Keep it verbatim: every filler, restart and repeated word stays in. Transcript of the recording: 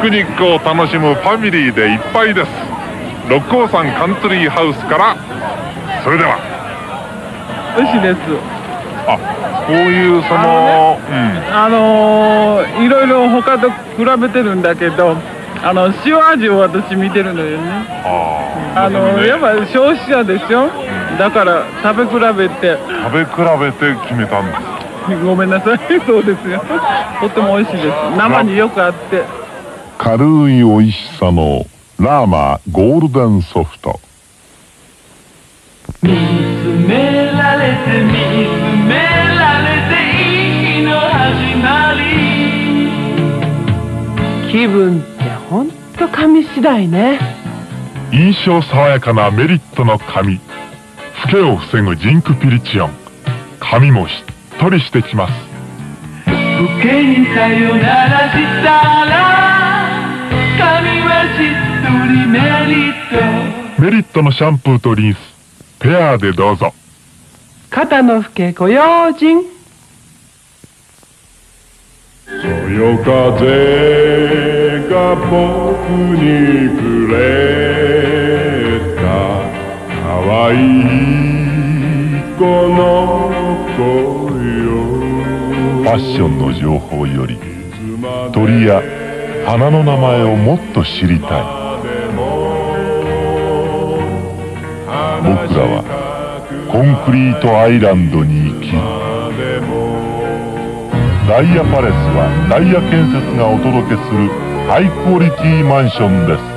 クニックを楽しむファミリーでいっぱいです。六甲山カントリーハウスから。それでは。 美味しいです。 あ、こういうそのあのー、いろいろ他と比べてるんだけど、あの塩味を私見てるのよね。ああのー、やっぱ消費者でしょ、うん、だから食べ比べて食べ比べて決めたんです。 ごめんなさい。そうですよ。とっても美味しいです。生によくあって。 軽い美味しさのラーマゴールデンソフト。 見つめられて見つめられていい日の始まり。 気分ってほんと髪次第ね。 印象爽やかなメリットの髪。老けを防ぐジンクピリチオン。髪もしっとりしてきます。 老けにさよならしたら髪はしっとりメリット。 メリットのシャンプーとリンスペアでどうぞ。 肩の老けご用心。 そよ風が僕にくれた可愛いこの子よ。ファッションの情報より鳥や花の名前をもっと知りたい。僕らはコンクリートアイランドに生きる。ダイヤパレスはダイヤ建設がお届けするハイクオリティマンションです。